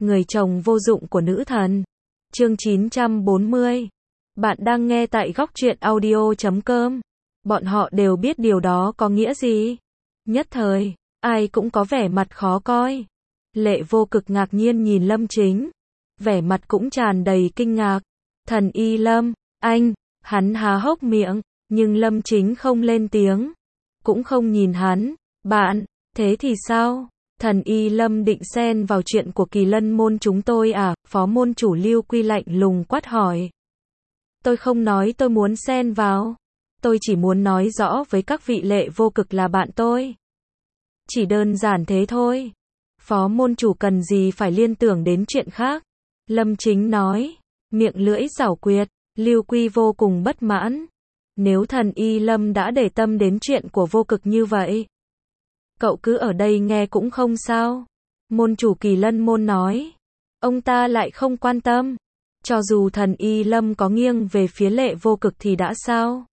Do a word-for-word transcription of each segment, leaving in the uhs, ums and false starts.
người chồng vô dụng của nữ thần. Chương chín trăm bốn mươi. Bạn đang nghe tại góc truyện audio chấm com. Bọn họ đều biết điều đó có nghĩa gì. Nhất thời, ai cũng có vẻ mặt khó coi. Lệ Vô Cực ngạc nhiên nhìn Lâm Chính. Vẻ mặt cũng tràn đầy kinh ngạc. Thần Y Lâm, anh, hắn há hốc miệng, nhưng Lâm Chính không lên tiếng. Cũng không nhìn hắn. Bạn, thế thì sao? Thần Y Lâm định xen vào chuyện của Kỳ Lân môn chúng tôi à? Phó môn chủ Lưu Quy lạnh lùng quát hỏi. Tôi không nói tôi muốn xen vào. Tôi chỉ muốn nói rõ với các vị Lệ Vô Cực là bạn tôi. Chỉ đơn giản thế thôi. Phó môn chủ cần gì phải liên tưởng đến chuyện khác. Lâm Chính nói, miệng lưỡi giảo quyệt. Lưu Quy vô cùng bất mãn. Nếu thần Y Lâm đã để tâm đến chuyện của Vô Cực như vậy, cậu cứ ở đây nghe cũng không sao. Môn chủ Kỳ Lân môn nói. Ông ta lại không quan tâm. Cho dù thần Y Lâm có nghiêng về phía Lệ Vô Cực thì đã sao?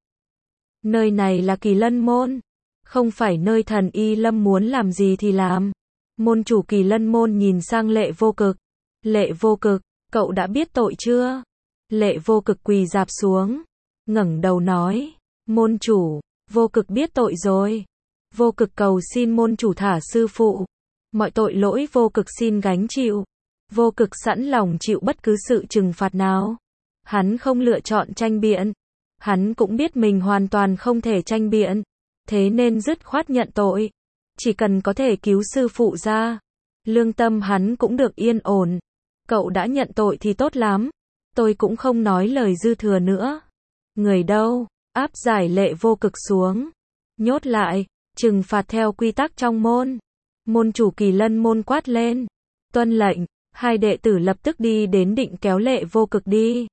Nơi này là Kỳ Lân môn. Không phải nơi thần Y Lâm muốn làm gì thì làm. Môn chủ Kỳ Lân môn nhìn sang Lệ Vô Cực. Lệ Vô Cực, cậu đã biết tội chưa? Lệ Vô Cực quỳ rạp xuống. Ngẩng đầu nói. Môn chủ, Vô Cực biết tội rồi. Vô Cực cầu xin môn chủ thả sư phụ. Mọi tội lỗi Vô Cực xin gánh chịu. Vô Cực sẵn lòng chịu bất cứ sự trừng phạt nào. Hắn không lựa chọn tranh biện. Hắn cũng biết mình hoàn toàn không thể tranh biện. Thế nên dứt khoát nhận tội. Chỉ cần có thể cứu sư phụ ra, lương tâm hắn cũng được yên ổn. Cậu đã nhận tội thì tốt lắm. Tôi cũng không nói lời dư thừa nữa. Người đâu? Áp giải Lệ Vô Cực xuống. Nhốt lại. Trừng phạt theo quy tắc trong môn. Môn chủ Kỳ Lân môn quát lên. Tuân lệnh. Hai đệ tử lập tức đi đến định kéo Lệ Vô Cực đi.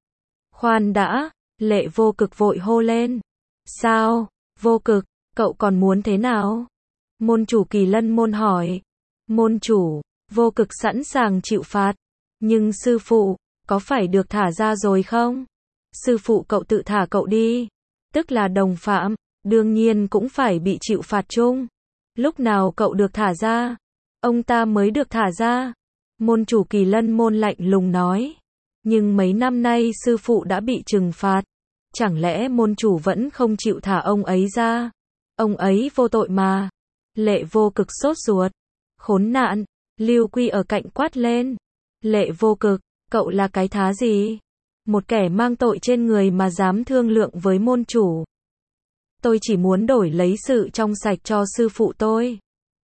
Khoan đã. Lệ Vô Cực vội hô lên. Sao? Vô Cực, cậu còn muốn thế nào? Môn chủ Kỳ Lân môn hỏi. Môn chủ, Vô Cực sẵn sàng chịu phạt. Nhưng sư phụ, có phải được thả ra rồi không? Sư phụ cậu tự thả cậu đi. Tức là đồng phạm. Đương nhiên cũng phải bị chịu phạt chung. Lúc nào cậu được thả ra? Ông ta mới được thả ra. Môn chủ Kỳ Lân môn lạnh lùng nói. Nhưng mấy năm nay sư phụ đã bị trừng phạt. Chẳng lẽ môn chủ vẫn không chịu thả ông ấy ra? Ông ấy vô tội mà. Lệ Vô Cực sốt ruột. Khốn nạn. Lưu Quy ở cạnh quát lên. Lệ Vô Cực, cậu là cái thá gì? Một kẻ mang tội trên người mà dám thương lượng với môn chủ. Tôi chỉ muốn đổi lấy sự trong sạch cho sư phụ tôi.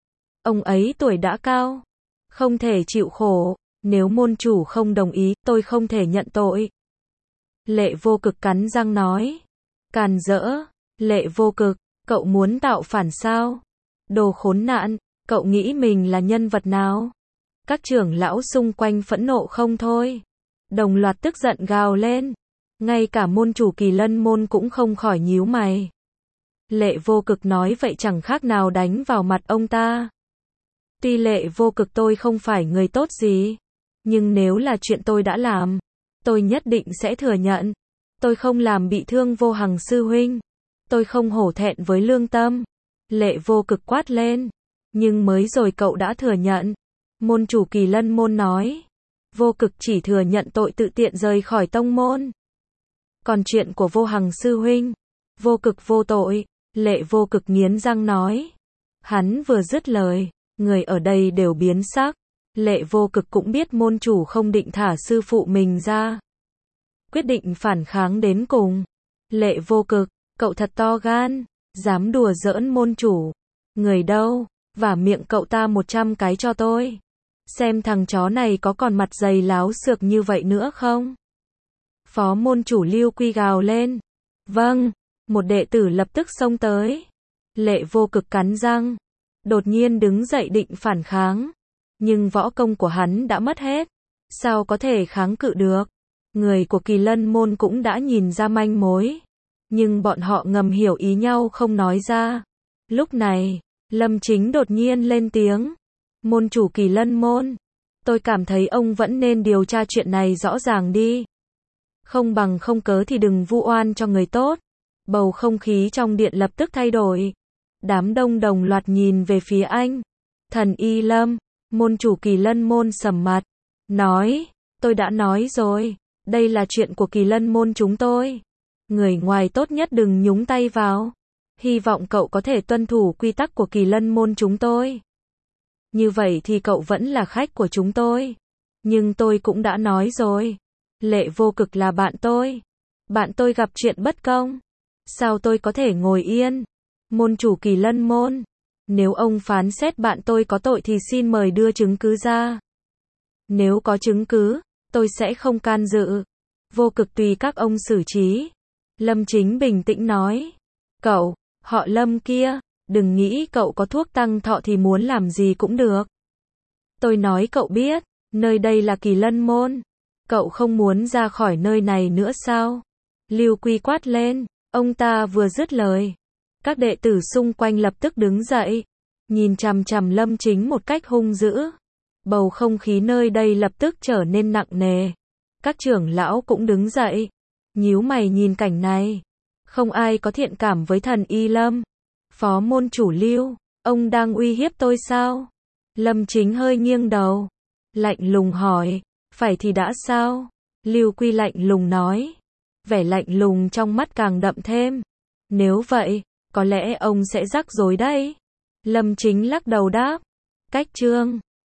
Ông ấy tuổi đã cao. Không thể chịu khổ. Nếu môn chủ không đồng ý, tôi không thể nhận tội. Lệ Vô Cực cắn răng nói. Càn rỡ. Lệ Vô Cực, cậu muốn tạo phản sao? Đồ khốn nạn, cậu nghĩ mình là nhân vật nào? Các trưởng lão xung quanh phẫn nộ không thôi. Đồng loạt tức giận gào lên. Ngay cả môn chủ Kỳ Lân môn cũng không khỏi nhíu mày. Lệ Vô Cực nói vậy chẳng khác nào đánh vào mặt ông ta. Tuy Lệ Vô Cực tôi không phải người tốt gì, nhưng nếu là chuyện tôi đã làm, tôi nhất định sẽ thừa nhận. Tôi không làm bị thương Vô Hằng sư huynh. Tôi không hổ thẹn với lương tâm. Lệ Vô Cực quát lên. Nhưng mới rồi cậu đã thừa nhận. Môn chủ Kỳ Lân môn nói. Vô Cực chỉ thừa nhận tội tự tiện rời khỏi tông môn. Còn chuyện của Vô Hằng sư huynh, Vô Cực vô tội. Lệ Vô Cực nghiến răng nói. Hắn vừa dứt lời, người ở đây đều biến sắc. Lệ Vô Cực cũng biết môn chủ không định thả sư phụ mình ra. Quyết định phản kháng đến cùng. Lệ Vô Cực, cậu thật to gan, dám đùa giỡn môn chủ. Người đâu, vả miệng cậu ta một trăm cái cho tôi. Xem thằng chó này có còn mặt dày láo xược như vậy nữa không? Phó môn chủ Lưu Quy gào lên. Vâng, một đệ tử lập tức xông tới. Lệ Vô Cực cắn răng. Đột nhiên đứng dậy định phản kháng. Nhưng võ công của hắn đã mất hết. Sao có thể kháng cự được? Người của Kỳ Lân môn cũng đã nhìn ra manh mối. Nhưng bọn họ ngầm hiểu ý nhau không nói ra. Lúc này, Lâm Chính đột nhiên lên tiếng. Môn chủ Kỳ Lân môn, tôi cảm thấy ông vẫn nên điều tra chuyện này rõ ràng đi. Không bằng không cớ thì đừng vu oan cho người tốt. Bầu không khí trong điện lập tức thay đổi. Đám đông đồng loạt nhìn về phía anh. Thần Y Lâm, môn chủ Kỳ Lân môn sầm mặt. nói, tôi đã nói rồi, đây là chuyện của Kỳ Lân môn chúng tôi. Người ngoài tốt nhất đừng nhúng tay vào. Hy vọng cậu có thể tuân thủ quy tắc của Kỳ Lân môn chúng tôi. Như vậy thì cậu vẫn là khách của chúng tôi. Nhưng tôi cũng đã nói rồi. Lệ Vô Cực là bạn tôi. Bạn tôi gặp chuyện bất công. Sao tôi có thể ngồi yên? Môn chủ Kỳ Lân môn. Nếu ông phán xét bạn tôi có tội thì xin mời đưa chứng cứ ra. Nếu có chứng cứ, tôi sẽ không can dự. Vô Cực tùy các ông xử trí. Lâm Chính bình tĩnh nói. Cậu, họ Lâm kia, đừng nghĩ cậu có thuốc tăng thọ thì muốn làm gì cũng được. Tôi nói cậu biết, nơi đây là Kỳ Lân môn. Cậu không muốn ra khỏi nơi này nữa sao? Lưu Quy quát lên, ông ta vừa dứt lời. Các đệ tử xung quanh lập tức đứng dậy, nhìn chằm chằm Lâm Chính một cách hung dữ. Bầu không khí nơi đây lập tức trở nên nặng nề. Các trưởng lão cũng đứng dậy, nhíu mày nhìn cảnh này. Không ai có thiện cảm với thần Y Lâm. Phó môn chủ Lưu, ông đang uy hiếp tôi sao? Lâm Chính hơi nghiêng đầu, lạnh lùng hỏi, phải thì đã sao? Lưu Quy lạnh lùng nói, vẻ lạnh lùng trong mắt càng đậm thêm. Nếu vậy, có lẽ ông sẽ rắc rối đấy. Lâm Chính lắc đầu đáp, cách chương